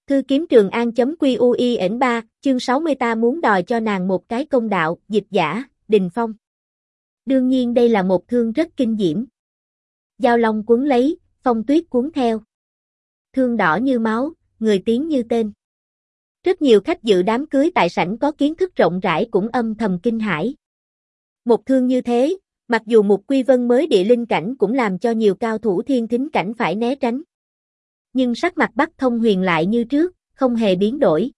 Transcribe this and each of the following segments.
Thư kiếm Trường An.QUIN 3, chương 60 ta muốn đòi cho nàng một cái công đạo, dịch giả, Đình Phong. Đương nhiên đây là một thương rất kinh diễm. Dao long cuốn lấy, phong tuyết cuốn theo. Thương đỏ như máu, người tiếng như tên. Rất nhiều khách dự đám cưới tại sảnh có kiến thức rộng rãi cũng âm thầm kinh hãi. Một thương như thế, mặc dù Mục Quy Vân mới địa linh cảnh cũng làm cho nhiều cao thủ thiên thính cảnh phải né tránh. Nhưng sắc mặt Bắc Thông Huyền lại như trước, không hề biến đổi.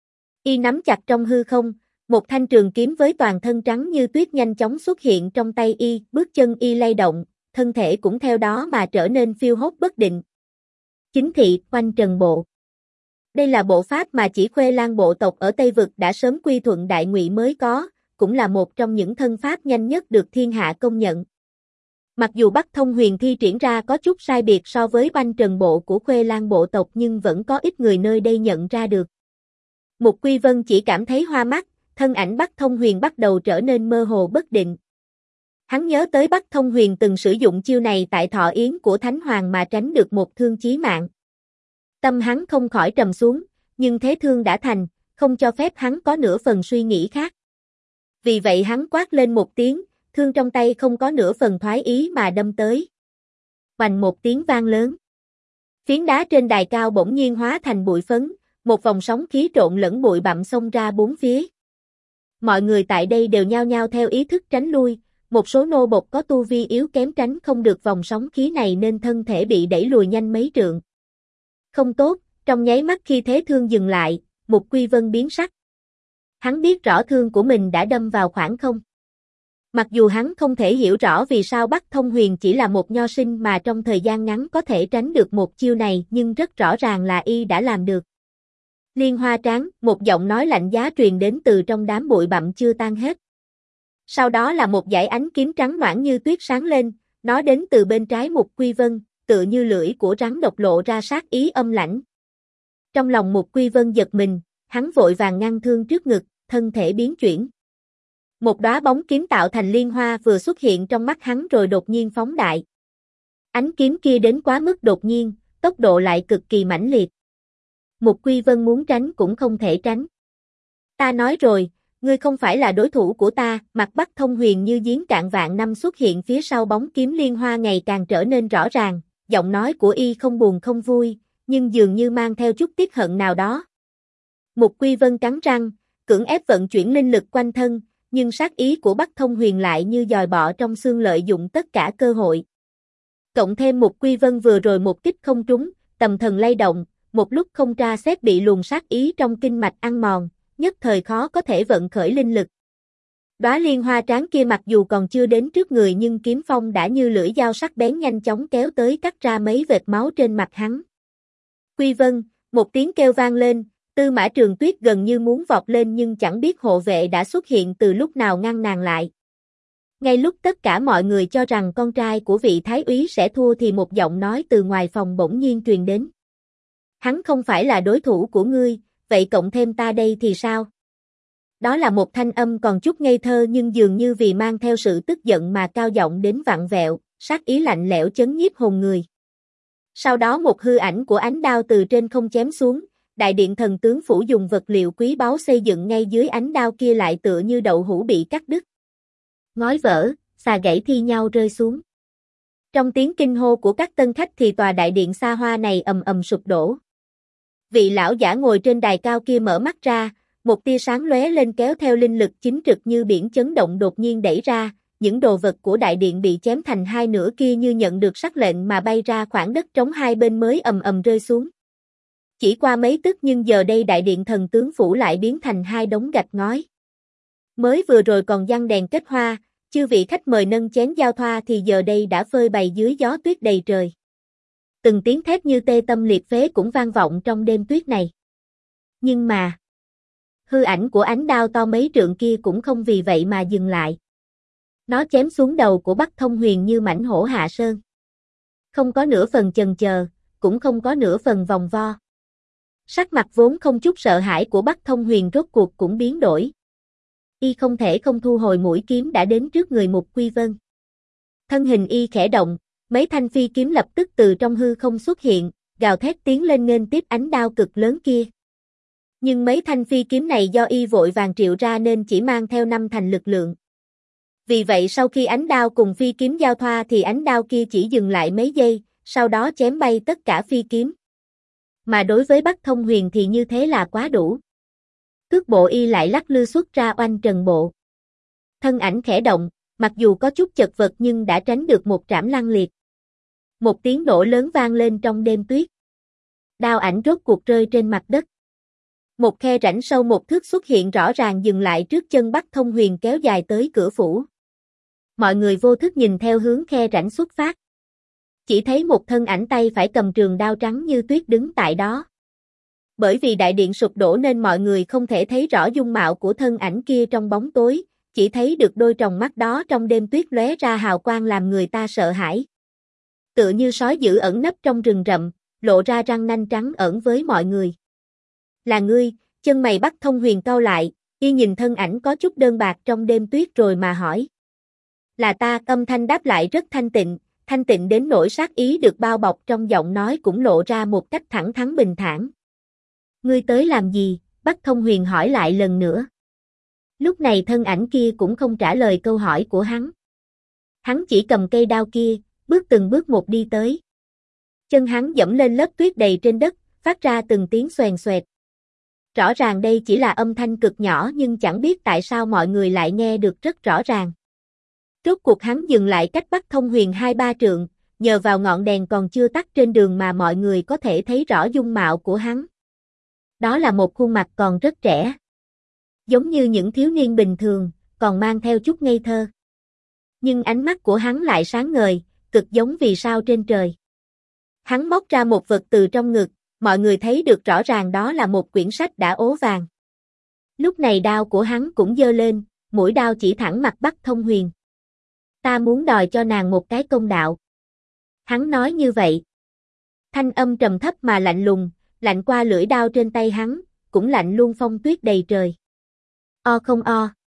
Y nắm chặt trong hư không, một thanh trường kiếm với toàn thân trắng như tuyết nhanh chóng xuất hiện trong tay y, bước chân y lay động, thân thể cũng theo đó mà trở nên phiêu hốt bất định. Chính thị, Oanh Trần Bộ. Đây là bộ pháp mà chỉ Khuê Lan bộ tộc ở Tây Vực đã sớm quy thuận Đại Ngụy mới có, cũng là một trong những thân pháp nhanh nhất được thiên hạ công nhận. Mặc dù Bắc Thông Huyền thi triển ra có chút sai biệt so với Oanh Trần Bộ của Khuê Lan bộ tộc nhưng vẫn có ít người nơi đây nhận ra được. Mục Quy Vân chỉ cảm thấy hoa mắt, thân ảnh Bắc Thông Huyền bắt đầu trở nên mơ hồ bất định. Hắn nhớ tới Bắc Thông Huyền từng sử dụng chiêu này tại thọ yến của Thánh Hoàng mà tránh được một thương chí mạng. Tâm hắn không khỏi trầm xuống, nhưng thế thương đã thành, không cho phép hắn có nửa phần suy nghĩ khác. Vì vậy hắn quát lên một tiếng, thương trong tay không có nửa phần thoái ý mà đâm tới. Hoành một tiếng vang lớn. Phiến đá trên đài cao bỗng nhiên hóa thành bụi phấn, một vòng sóng khí trộn lẫn bụi bặm xông ra bốn phía. Mọi người tại đây đều nhao nhao theo ý thức tránh lui, một số nô bộc có tu vi yếu kém tránh không được vòng sóng khí này nên thân thể bị đẩy lùi nhanh mấy trượng. Không tốt, trong nháy mắt khi thế thương dừng lại, Mục Quy Vân biến sắc. Hắn biết rõ thương của mình đã đâm vào khoảng không. Mặc dù hắn không thể hiểu rõ vì sao Bắc Thông Huyền chỉ là một nho sinh mà trong thời gian ngắn có thể tránh được một chiêu này nhưng rất rõ ràng là y đã làm được. Liên Hoa Tráng, một giọng nói lạnh giá truyền đến từ trong đám bụi bặm chưa tan hết. Sau đó là một dải ánh kiếm trắng noãn như tuyết sáng lên, nó đến từ bên trái Mục Quy Vân, tựa như lưỡi của rắn độc lộ ra sát ý âm lãnh. Trong lòng Mục Quy Vân giật mình, hắn vội vàng ngăn thương trước ngực, thân thể biến chuyển. Một đóa bóng kiếm tạo thành liên hoa vừa xuất hiện trong mắt hắn rồi đột nhiên phóng đại. Ánh kiếm kia đến quá mức đột nhiên, tốc độ lại cực kỳ mãnh liệt. Mục Quy Vân muốn tránh cũng không thể tránh. Ta nói rồi, ngươi không phải là đối thủ của ta, mặt Bắc Thông Huyền như giếng cạn vạn năm xuất hiện phía sau bóng kiếm liên hoa ngày càng trở nên rõ ràng, giọng nói của y không buồn không vui, nhưng dường như mang theo chút tiếc hận nào đó. Mục Quy Vân cắn răng, cưỡng ép vận chuyển linh lực quanh thân, nhưng sát ý của Bắc Thông Huyền lại như dòi bọ trong xương lợi dụng tất cả cơ hội. Cộng thêm Mục Quy Vân vừa rồi một kích không trúng, tâm thần lay động, một lúc không tra xét bị luồng sát ý trong kinh mạch ăn mòn, nhất thời khó có thể vận khởi linh lực. Đóa liên hoa tráng kia mặc dù còn chưa đến trước người nhưng kiếm phong đã như lưỡi dao sắc bén nhanh chóng kéo tới cắt ra mấy vệt máu trên mặt hắn. Quy Vân, một tiếng kêu vang lên, Tư Mã Trường Tuyết gần như muốn vọt lên nhưng chẳng biết hộ vệ đã xuất hiện từ lúc nào ngăn nàng lại. Ngay lúc tất cả mọi người cho rằng con trai của vị thái úy sẽ thua thì một giọng nói từ ngoài phòng bỗng nhiên truyền đến. Hắn không phải là đối thủ của ngươi, vậy cộng thêm ta đây thì sao? Đó là một thanh âm còn chút ngây thơ nhưng dường như vì mang theo sự tức giận mà cao giọng đến vặn vẹo, sát ý lạnh lẽo chấn nhiếp hồn người. Sau đó một hư ảnh của ánh đao từ trên không chém xuống, đại điện thần tướng phủ dùng vật liệu quý báu xây dựng ngay dưới ánh đao kia lại tựa như đậu hũ bị cắt đứt. Ngói vỡ, xà gãy thi nhau rơi xuống. Trong tiếng kinh hô của các tân khách thì tòa đại điện xa hoa này ầm ầm sụp đổ. Vị lão giả ngồi trên đài cao kia mở mắt ra, một tia sáng lóe lên kéo theo linh lực chính trực như biển chấn động đột nhiên đẩy ra, những đồ vật của đại điện bị chém thành hai nửa kia như nhận được sắc lệnh mà bay ra khoảng đất trống hai bên mới ầm ầm rơi xuống. Chỉ qua mấy tức nhưng giờ đây đại điện thần tướng phủ lại biến thành hai đống gạch ngói. Mới vừa rồi còn giăng đèn kết hoa, chư vị khách mời nâng chén giao thoa thì giờ đây đã phơi bày dưới gió tuyết đầy trời. Từng tiếng thét như tê tâm liệt phế cũng vang vọng trong đêm tuyết này. Nhưng mà, hư ảnh của ánh đao to mấy trượng kia cũng không vì vậy mà dừng lại. Nó chém xuống đầu của Bắc Thông Huyền như mãnh hổ hạ sơn. Không có nửa phần chần chờ, cũng không có nửa phần vòng vo. Sắc mặt vốn không chút sợ hãi của Bắc Thông Huyền rốt cuộc cũng biến đổi. Y không thể không thu hồi mũi kiếm đã đến trước người Mục Quy Vân. Thân hình y khẽ động, mấy thanh phi kiếm lập tức từ trong hư không xuất hiện, gào thét tiến lên nghênh tiếp ánh đao cực lớn kia. Nhưng mấy thanh phi kiếm này do y vội vàng triệu ra nên chỉ mang theo 5 thành lực lượng. Vì vậy sau khi ánh đao cùng phi kiếm giao thoa thì ánh đao kia chỉ dừng lại mấy giây, sau đó chém bay tất cả phi kiếm. Mà đối với Bắc Thông Huyền thì như thế là quá đủ. Cước bộ y lại lắc lư xuất ra oanh trần bộ. Thân ảnh khẽ động, mặc dù có chút chật vật nhưng đã tránh được một trảm lăng liệt. Một tiếng nổ lớn vang lên trong đêm tuyết. Đao ảnh rốt cuộc rơi trên mặt đất. Một khe rãnh sâu 1 thước xuất hiện rõ ràng dừng lại trước chân Bắc Thông Huyền kéo dài tới cửa phủ. Mọi người vô thức nhìn theo hướng khe rãnh xuất phát. Chỉ thấy một thân ảnh tay phải cầm trường đao trắng như tuyết đứng tại đó. Bởi vì đại điện sụp đổ nên mọi người không thể thấy rõ dung mạo của thân ảnh kia trong bóng tối, chỉ thấy được đôi tròng mắt đó trong đêm tuyết lóe ra hào quang làm người ta sợ hãi. Tựa như sói dữ ẩn nấp trong rừng rậm, lộ ra răng nanh trắng ẩn với mọi người. Là ngươi, chân mày Bắc Thông Huyền cau lại, y nhìn thân ảnh có chút đơn bạc trong đêm tuyết rồi mà hỏi. Là ta, âm thanh đáp lại rất thanh tịnh đến nỗi sát ý được bao bọc trong giọng nói cũng lộ ra một cách thẳng thắn bình thản. Ngươi tới làm gì? Bắc Thông Huyền hỏi lại lần nữa. Lúc này thân ảnh kia cũng không trả lời câu hỏi của hắn. Hắn chỉ cầm cây đao kia, bước từng bước một đi tới. Chân hắn dẫm lên lớp tuyết đầy trên đất, phát ra từng tiếng xoèn xoẹt. Rõ ràng đây chỉ là âm thanh cực nhỏ nhưng chẳng biết tại sao mọi người lại nghe được rất rõ ràng. Rốt cuộc hắn dừng lại cách Bắc Thông Huyền 2-3 trượng, nhờ vào ngọn đèn còn chưa tắt trên đường mà mọi người có thể thấy rõ dung mạo của hắn. Đó là một khuôn mặt còn rất trẻ. Giống như những thiếu niên bình thường, còn mang theo chút ngây thơ. Nhưng ánh mắt của hắn lại sáng ngời, cực giống vì sao trên trời. Hắn móc ra một vật từ trong ngực, mọi người thấy được rõ ràng đó là một quyển sách đã ố vàng. Lúc này đao của hắn cũng giơ lên, mũi đao chỉ thẳng mặt Bắc Thông Huyền. Ta muốn đòi cho nàng một cái công đạo. Hắn nói như vậy. Thanh âm trầm thấp mà lạnh lùng, lạnh qua lưỡi đao trên tay hắn, cũng lạnh luôn phong tuyết đầy trời. O không o.